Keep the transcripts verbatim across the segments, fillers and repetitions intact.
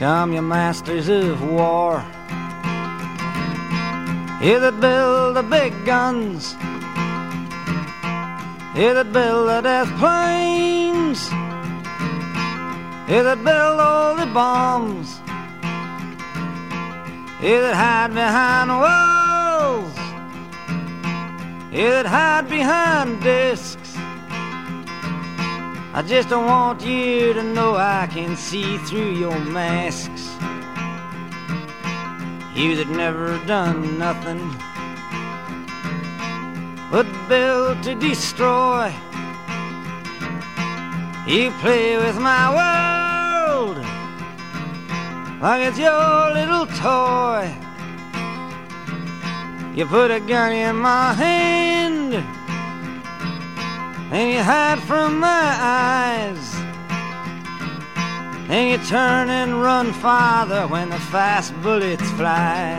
come your masters of war. You that build the big guns, you that build the death planes, you that build all the bombs, you that hide behind walls, you that hide behind discs. I just don't want you to know I can see through your masks. You that never done nothing but build to destroy. You play with my world like it's your little toy. You put a gun in my hand and you hide from my eyes, and you turn and run farther when the fast bullets fly,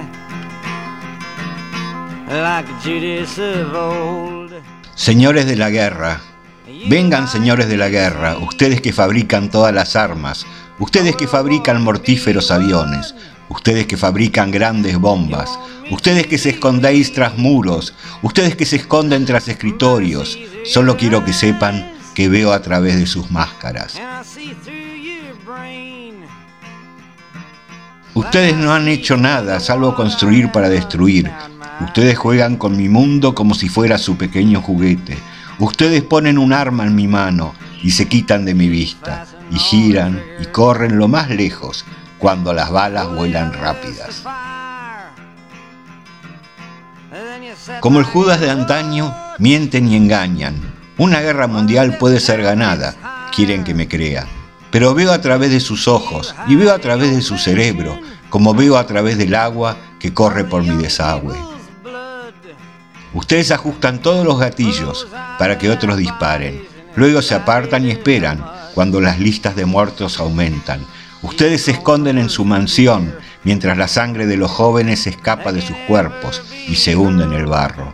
like Judas of old. Señores de la guerra, vengan señores de la guerra, ustedes que fabrican todas las armas, ustedes que fabrican mortíferos aviones, ustedes que fabrican grandes bombas, ustedes que se escondéis tras muros, ustedes que se esconden tras escritorios, solo quiero que sepan que veo a través de sus máscaras. Ustedes no han hecho nada salvo construir para destruir. Ustedes juegan con mi mundo como si fuera su pequeño juguete. Ustedes ponen un arma en mi mano y se quitan de mi vista, y giran y corren lo más lejos cuando las balas vuelan rápidas. Como el Judas de antaño, mienten y engañan. Una guerra mundial puede ser ganada, quieren que me crea. Pero veo a través de sus ojos y veo a través de su cerebro, como veo a través del agua que corre por mi desagüe. Ustedes ajustan todos los gatillos para que otros disparen. Luego se apartan y esperan cuando las listas de muertos aumentan. Ustedes se esconden en su mansión mientras la sangre de los jóvenes escapa de sus cuerpos y se hunde en el barro.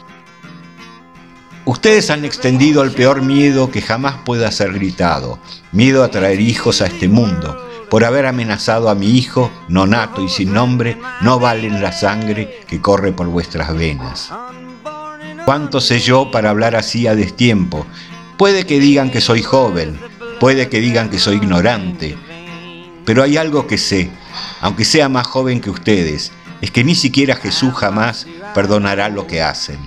Ustedes han extendido el peor miedo que jamás pueda ser gritado, miedo a traer hijos a este mundo. Por haber amenazado a mi hijo, nonato y sin nombre, no valen la sangre que corre por vuestras venas. ¿Cuánto sé yo para hablar así a destiempo? Puede que digan que soy joven, puede que digan que soy ignorante, pero hay algo que sé, aunque sea más joven que ustedes, es que ni siquiera Jesús jamás perdonará lo que hacen.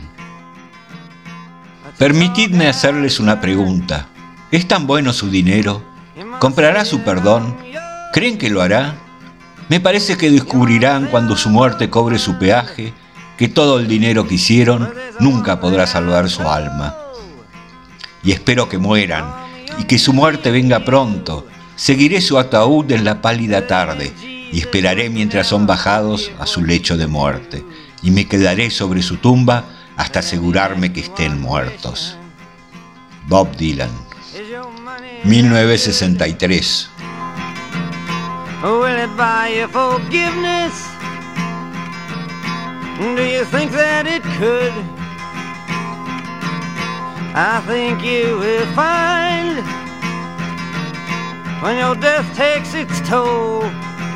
Permitidme hacerles una pregunta. ¿Es tan bueno su dinero? ¿Comprará su perdón? ¿Creen que lo hará? Me parece que descubrirán cuando su muerte cobre su peaje que todo el dinero que hicieron nunca podrá salvar su alma. Y espero que mueran y que su muerte venga pronto. Seguiré su ataúd en la pálida tarde y esperaré mientras son bajados a su lecho de muerte, y me quedaré sobre su tumba hasta asegurarme que estén muertos. Bob Dylan, mil novecientos sesenta y tres. Will it buy you forgiveness? Do you think that it could? I think you will find when your death takes its toll,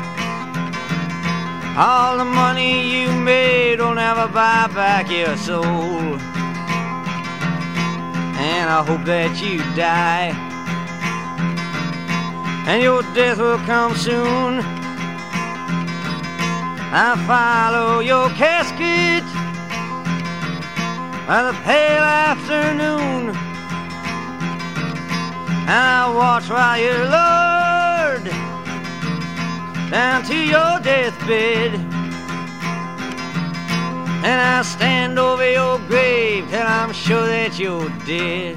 all the money you made will never buy back your soul. And I hope that you die, and your death will come soon. I follow your casket by the pale afternoon, and I watch while you're lowered down to your deathbed, and I stand over your grave till I'm sure that you're dead.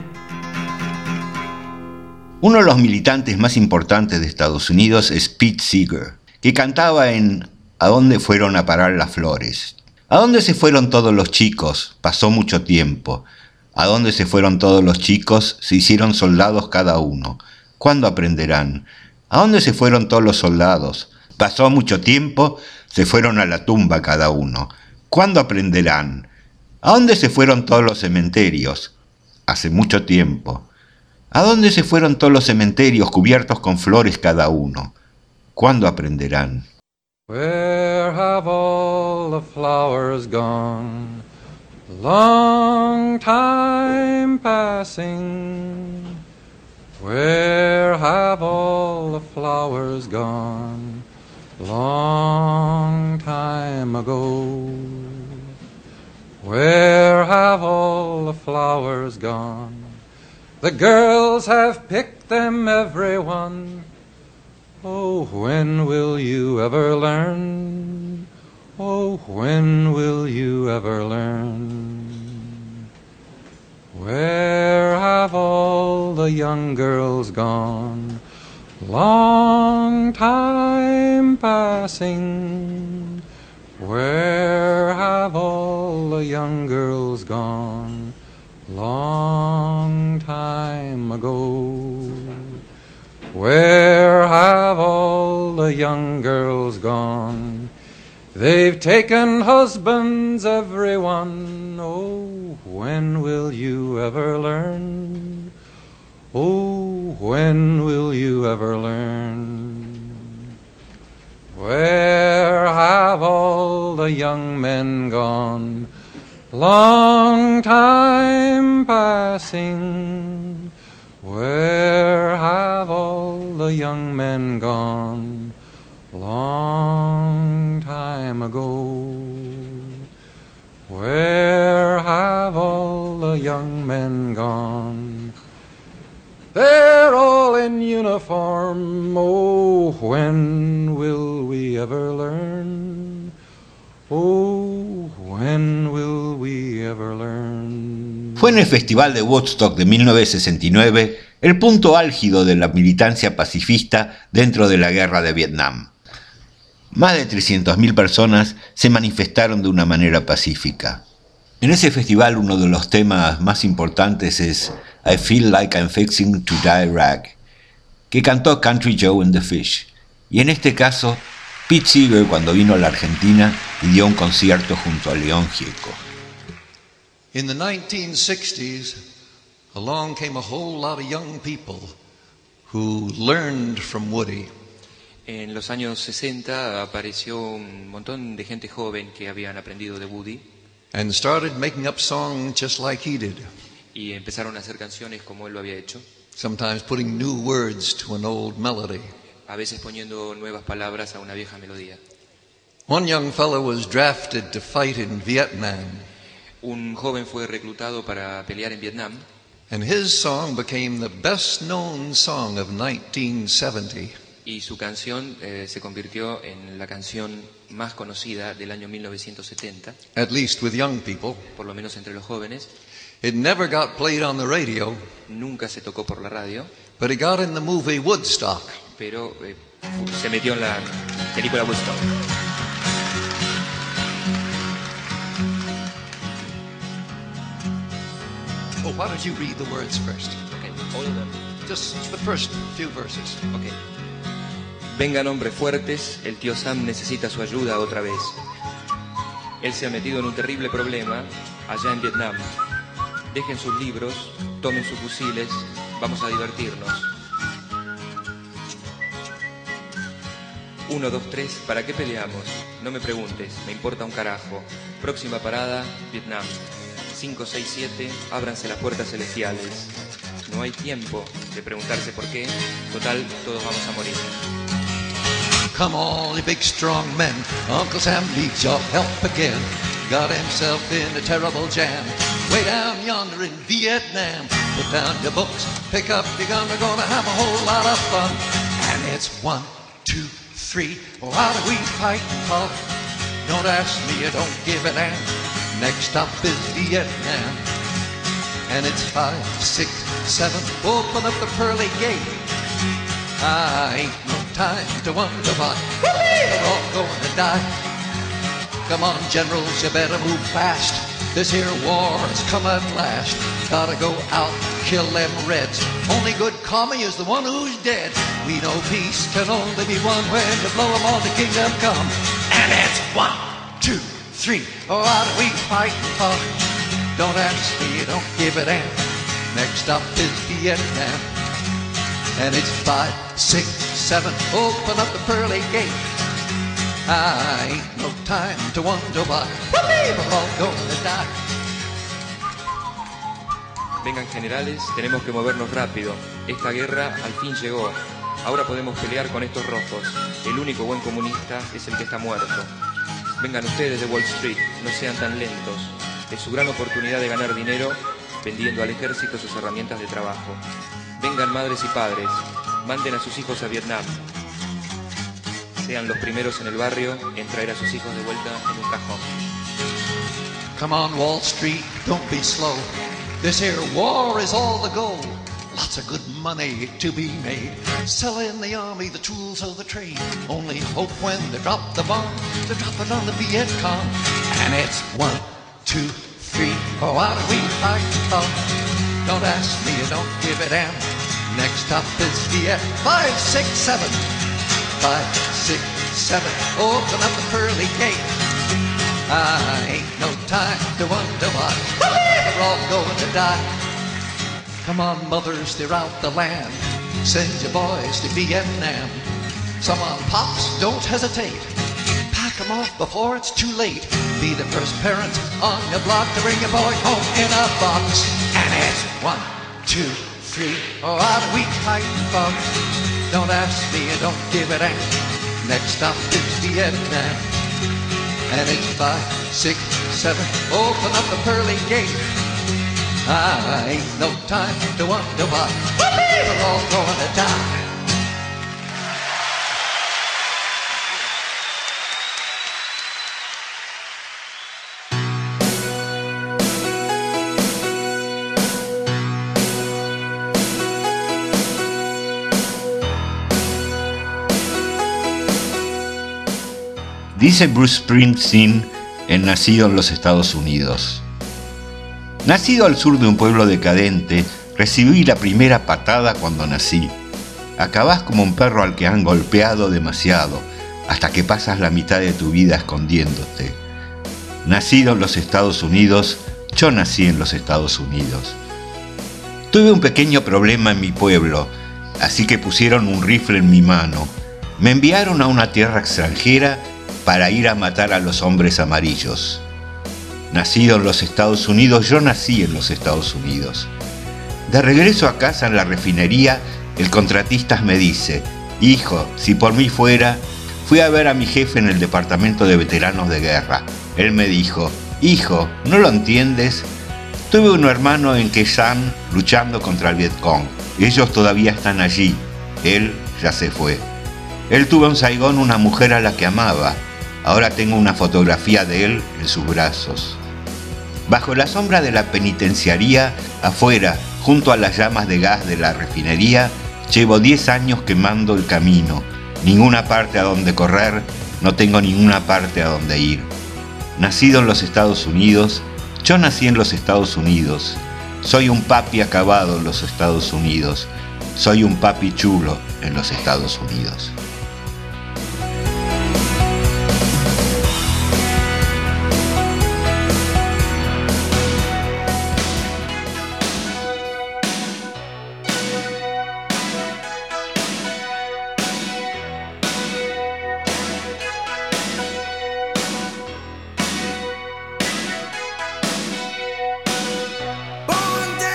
Uno de los militantes más importantes de Estados Unidos es Pete Seeger, que cantaba en ¿A dónde fueron a parar las flores? ¿A dónde se fueron todos los chicos? Pasó mucho tiempo. ¿A dónde se fueron todos los chicos? Se hicieron soldados cada uno. ¿Cuándo aprenderán? ¿A dónde se fueron todos los soldados? Pasó mucho tiempo, se fueron a la tumba cada uno. ¿Cuándo aprenderán? ¿A dónde se fueron todos los cementerios? Hace mucho tiempo. ¿A dónde se fueron todos los cementerios cubiertos con flores cada uno? ¿Cuándo aprenderán? Where have all the flowers gone? Long time passing. Where have all the flowers gone? Long time ago. Where have all the flowers gone? The girls have picked them, every one. Oh, when will you ever learn? Oh, when will you ever learn? Where have all the young girls gone? Long time passing. Where have all the young girls gone? Long time ago. Where have all the young girls gone? They've taken husbands, every one. Oh, when will you ever learn? Oh, when will you ever learn? Where have all the young men gone? Long time passing. Where have all the young men gone? Long time ago. Where have all the young men gone? They're all in uniform. Oh, when will we ever learn? Oh, when will we ever learn? Fue en el Festival de Woodstock de mil novecientos sesenta y nueve el punto álgido de la militancia pacifista dentro de la guerra de Vietnam. Más de trescientas mil personas se manifestaron de una manera pacífica. En ese festival uno de los temas más importantes es I Feel Like I'm Fixing to Die Rag, que cantó Country Joe and the Fish, y en este caso Pete Seeger cuando vino a la Argentina y dio un concierto junto a León Gieco. In the nineteen sixties, along came a whole lot of young people who learned from Woody. En los años sesenta apareció un montón de gente joven que habían aprendido de Woody And started making up songs just like he did. y empezaron a hacer canciones como él lo había hecho, Sometimes putting new words to an old melody. a veces poniendo nuevas palabras a una vieja melodía. One young fellow was drafted to fight in Vietnam, Un joven fue reclutado para pelear en Vietnam and his song became the best known song of nineteen seventy. y su canción eh, se convirtió en la canción más conocida del año mil novecientos setenta, At least with young people. por lo menos entre los jóvenes. It never got played on the radio, Nunca se tocó por la radio, but it got in the movie Woodstock. pero eh, se metió en la película Woodstock. Oh, why don't you read the words first? Okay, all of them. Just the first few verses. Okay. Vengan hombres fuertes, el tío Sam necesita su ayuda otra vez. Él se ha metido en un terrible problema allá en Vietnam. Dejen sus libros, tomen sus fusiles, vamos a divertirnos. Uno, dos, tres, ¿para qué peleamos? No me preguntes, me importa un carajo. Próxima parada, Vietnam. Cinco, seis, siete, ábranse las puertas celestiales. No hay tiempo de preguntarse por qué. Total, todos vamos a morir. Come all you big strong men, Uncle Sam needs your help again. Got himself in a terrible jam, way down yonder in Vietnam. Put down your books, pick up your gun, we're gonna have a whole lot of fun. And it's one, two, three, well, how do we fight for? Don't ask me, you don't give a damn. Next stop is Vietnam. And it's five, six, seven, open up the pearly gate. I ain't no time to wonder why we're all going to die. Come on, generals, you better move fast. This here war has come at last. Gotta go out, kill them Reds. Only good commie is the one who's dead. We know peace can only be won when you blow them all to kingdom come. And it's one, two, three. Oh, how do we fight for? Don't ask me, you don't give a damn. Next up is Vietnam. And it's five, six, seven, open up the pearly gate. I ain't no time to wonder why we're all gonna die. Vengan generales, tenemos que movernos rápido. Esta guerra al fin llegó. Ahora podemos pelear con estos rojos. El único buen comunista es el que está muerto. Vengan ustedes de Wall Street, no sean tan lentos. Es su gran oportunidad de ganar dinero vendiendo al ejército sus herramientas de trabajo. Vengan madres y padres, manden a sus hijos a Vietnam. Sean los primeros en el barrio en traer a sus hijos de vuelta en un cajón. Come on, Wall Street, don't be slow. This here war is all the go. Lots of good money to be made. Selling the army the tools of the trade. Only hope when they drop the bomb, they're dropping on the Viet Cong. And it's one, two, three, oh, how do we fight from? Don't ask me, you don't give a damn. Next up is Viet. Five, six, seven. Five, six, seven. Open up the pearly gate. I ain't no time to wonder why we're all going to die. Come on, mothers, throughout the land, send your boys to Vietnam. Some on pops, don't hesitate. Pack them off before it's too late. Be the first parent on your block to bring your boy home in a box. And it's one, two, three, oh, how do we fight, folks? Don't ask me, don't give it out. Next stop is Vietnam. And it's five, six, seven, open up the pearly gate. I ain't no time to wonder why we're all gonna die. Dice Bruce Springsteen en Nacido en los Estados Unidos: nacido al sur de un pueblo decadente, recibí la primera patada cuando nací. Acabás como un perro al que han golpeado demasiado, hasta que pasas la mitad de tu vida escondiéndote. Nacido en los Estados Unidos, yo nací en los Estados Unidos. Tuve un pequeño problema en mi pueblo, así que pusieron un rifle en mi mano. Me enviaron a una tierra extranjera para ir a matar a los hombres amarillos. Nacido en los Estados Unidos, yo nací en los Estados Unidos. De regreso a casa en la refinería, el contratista me dice: hijo, si por mí fuera, fui a ver a mi jefe en el departamento de veteranos de guerra. Él me dijo: hijo, ¿no lo entiendes? Tuve un hermano en Quezán luchando contra el Vietcong. Ellos todavía están allí. Él ya se fue. Él tuvo en Saigón una mujer a la que amaba. Ahora tengo una fotografía de él en sus brazos. Bajo la sombra de la penitenciaría, afuera, junto a las llamas de gas de la refinería, llevo diez años quemando el camino. Ninguna parte a donde correr, no tengo ninguna parte a donde ir. Nacido en los Estados Unidos, yo nací en los Estados Unidos. Soy un papi acabado en los Estados Unidos. Soy un papi chulo en los Estados Unidos.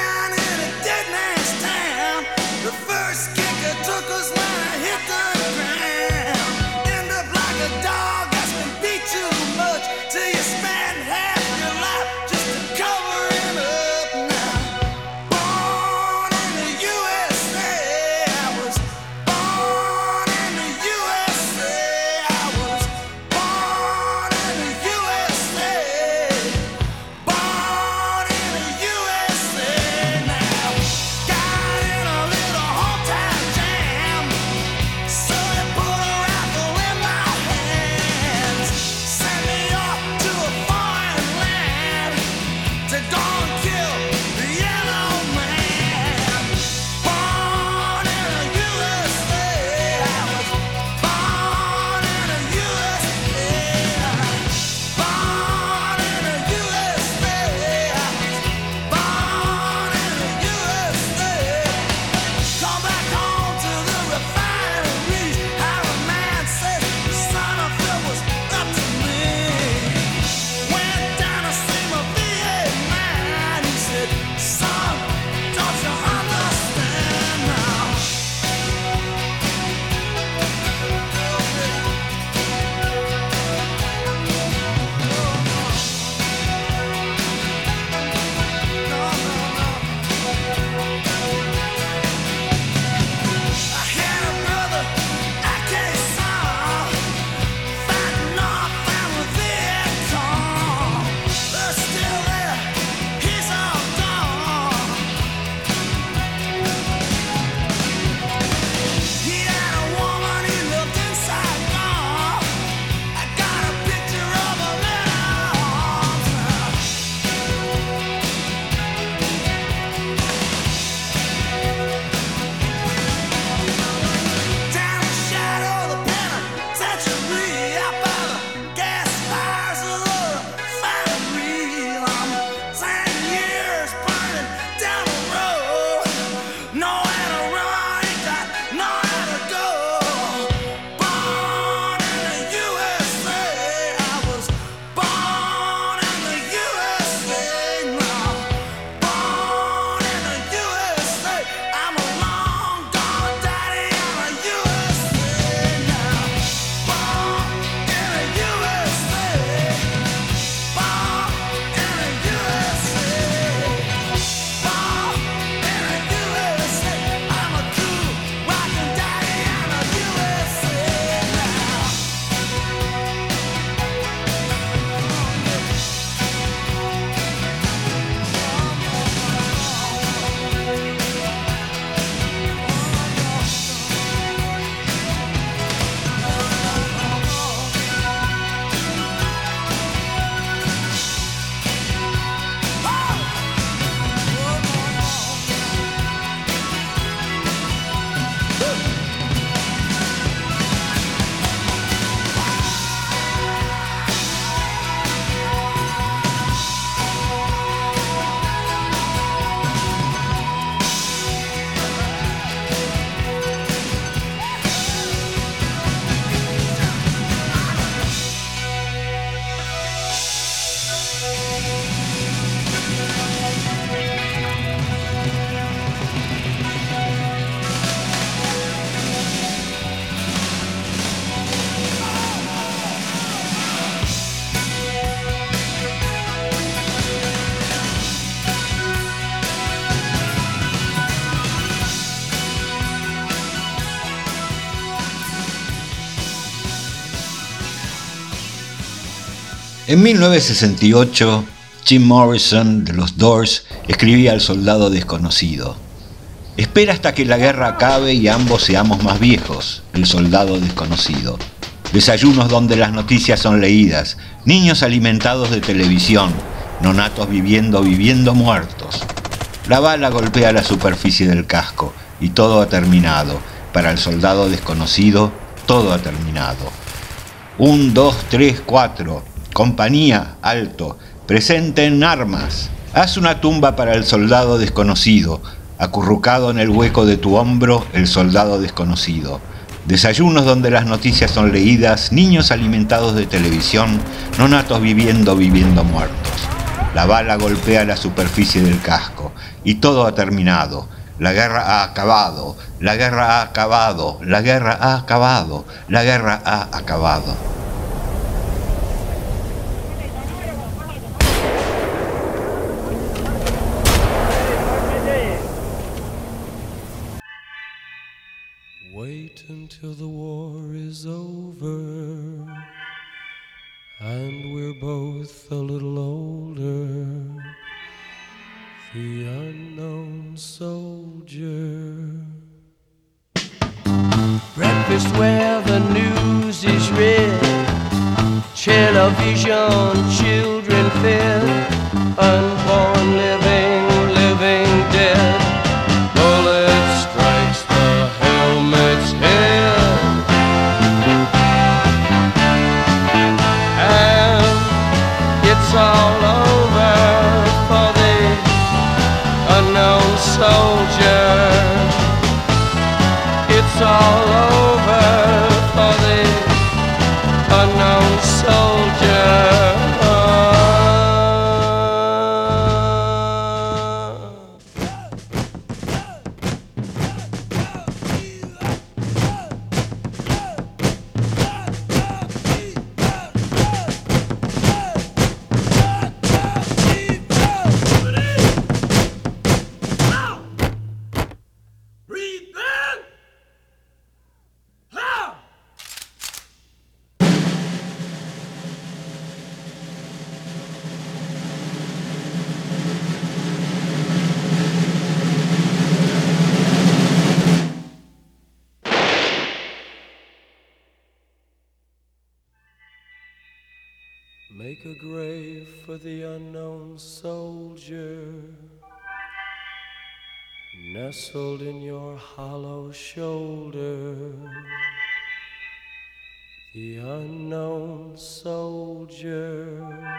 Took us when I hit the ground. En mil novecientos sesenta y ocho, Jim Morrison de los Doors escribía al soldado desconocido: espera hasta que la guerra acabe y ambos seamos más viejos, el soldado desconocido. Desayunos donde las noticias son leídas, niños alimentados de televisión, nonatos viviendo, viviendo muertos. La bala golpea la superficie del casco y todo ha terminado. Para el soldado desconocido, todo ha terminado. Un, dos, tres, cuatro. Compañía, alto. Presenten armas. Haz una tumba para el soldado desconocido. Acurrucado en el hueco de tu hombro, el soldado desconocido. Desayunos donde las noticias son leídas, niños alimentados de televisión, nonatos viviendo, viviendo muertos. La bala golpea la superficie del casco y todo ha terminado. La guerra ha acabado, la guerra ha acabado, la guerra ha acabado, la guerra ha acabado. Wait until the war is over and we're both a little older. The unknown soldier. Breakfast where the news is read, television, children fed, unborn living, living dead. Bullet strikes the helmet's head, and it's all over for the unknown soldier. It's all over for the unknown soldier. Make a grave for the unknown soldier, nestled in your hollow shoulder. The unknown soldier.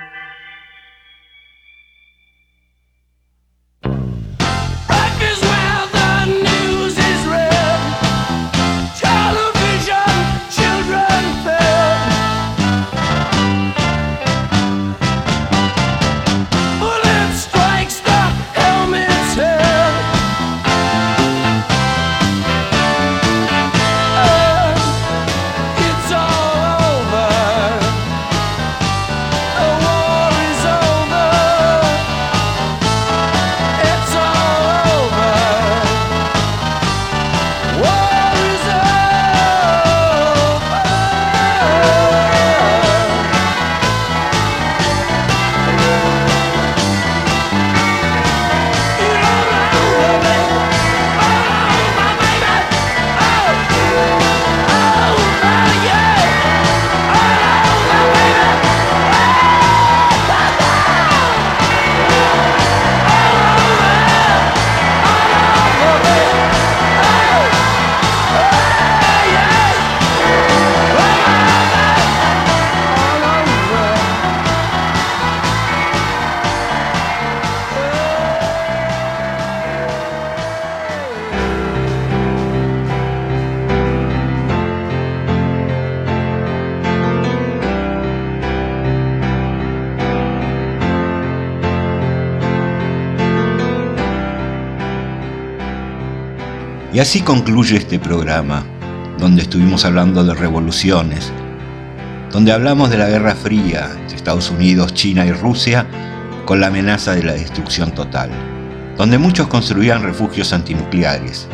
Y así concluye este programa, donde estuvimos hablando de revoluciones, donde hablamos de la Guerra Fría entre Estados Unidos, China y Rusia, con la amenaza de la destrucción total, donde muchos construían refugios antinucleares.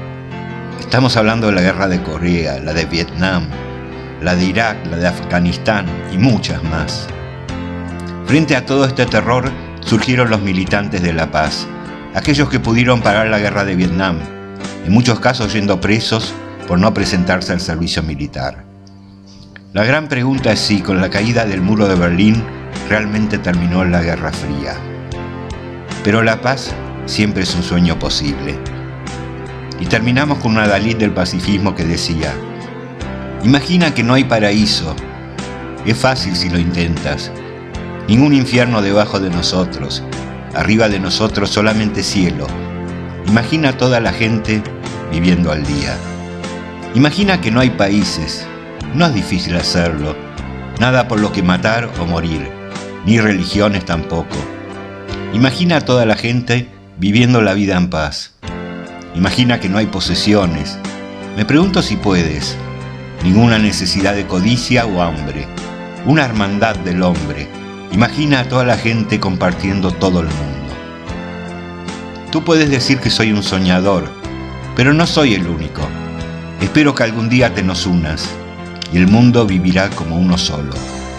Estamos hablando de la Guerra de Corea, la de Vietnam, la de Irak, la de Afganistán y muchas más. Frente a todo este terror surgieron los militantes de la paz, aquellos que pudieron parar la guerra de Vietnam, en muchos casos yendo presos por no presentarse al servicio militar. La gran pregunta es si, con la caída del muro de Berlín, realmente terminó la Guerra Fría. Pero la paz siempre es un sueño posible. Y terminamos con una Dalit del pacifismo que decía: imagina que no hay paraíso. Es fácil si lo intentas. Ningún infierno debajo de nosotros. Arriba de nosotros solamente cielo. Imagina a toda la gente viviendo al día. Imagina que no hay países. No es difícil hacerlo. Nada por lo que matar o morir. Ni religiones tampoco. Imagina a toda la gente viviendo la vida en paz. Imagina que no hay posesiones. Me pregunto si puedes. Ninguna necesidad de codicia o hambre. Una hermandad del hombre. Imagina a toda la gente compartiendo todo el mundo. Tú puedes decir que soy un soñador, pero no soy el único. Espero que algún día te nos unas y el mundo vivirá como uno solo.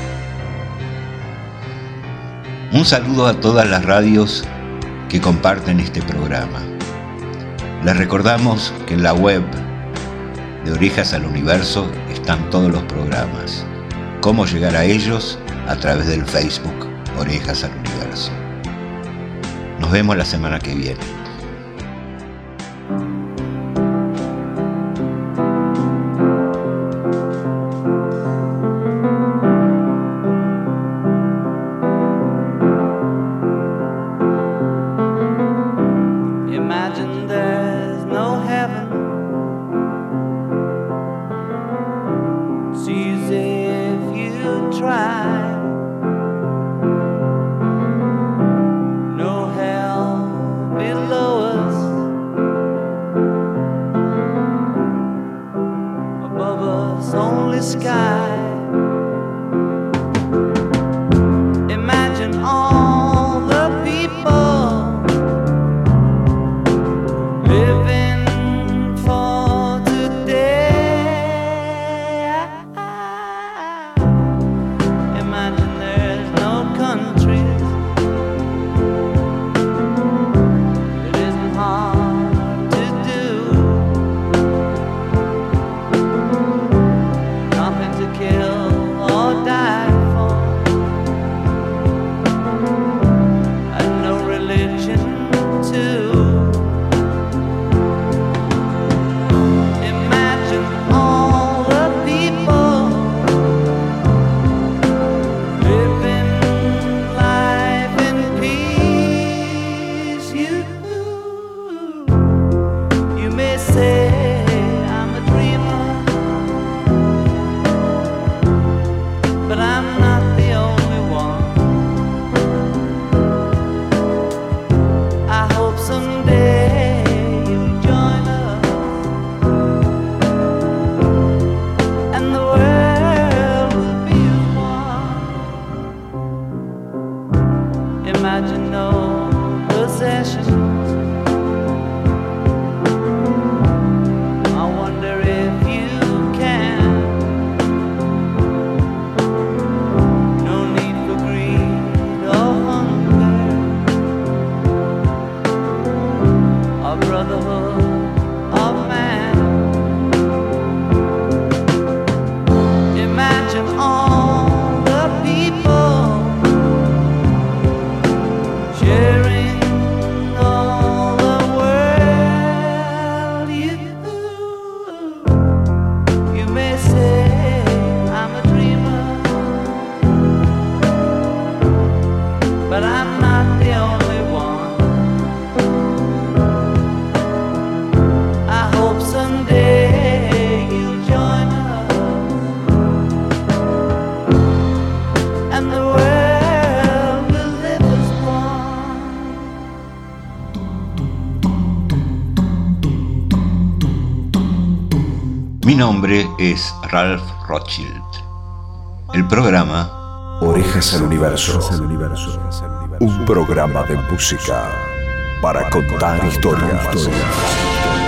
Un saludo a todas las radios que comparten este programa. Les recordamos que en la web de Orejas al Universo están todos los programas. Cómo llegar a ellos a través del Facebook Orejas al Universo. Nos vemos la semana que viene. Imagine there's no heaven. It's easy if you try. No hell below us. Above us only sky. Imagine all the people living for today. Imagine there's no countries. It isn't hard to do. Nothing to kill or die for, and no religion too. Imagine all the people living life in peace. You, you may say I'm a dreamer, but I'm not the only one. I hope someday you'll join us, and the world will be as one. Imagine no possessions. I wonder if you can. No need for greed or hunger, or brotherhood of man. Imagine all the people sharing all the world. You, you may say I'm a dreamer, but I'm not the only one. I hope someday you'll join us, and the world will live as one. Mi nombre es Ralph Rothschild. El programa Orejas al Universo. Un programa de música para contar historias.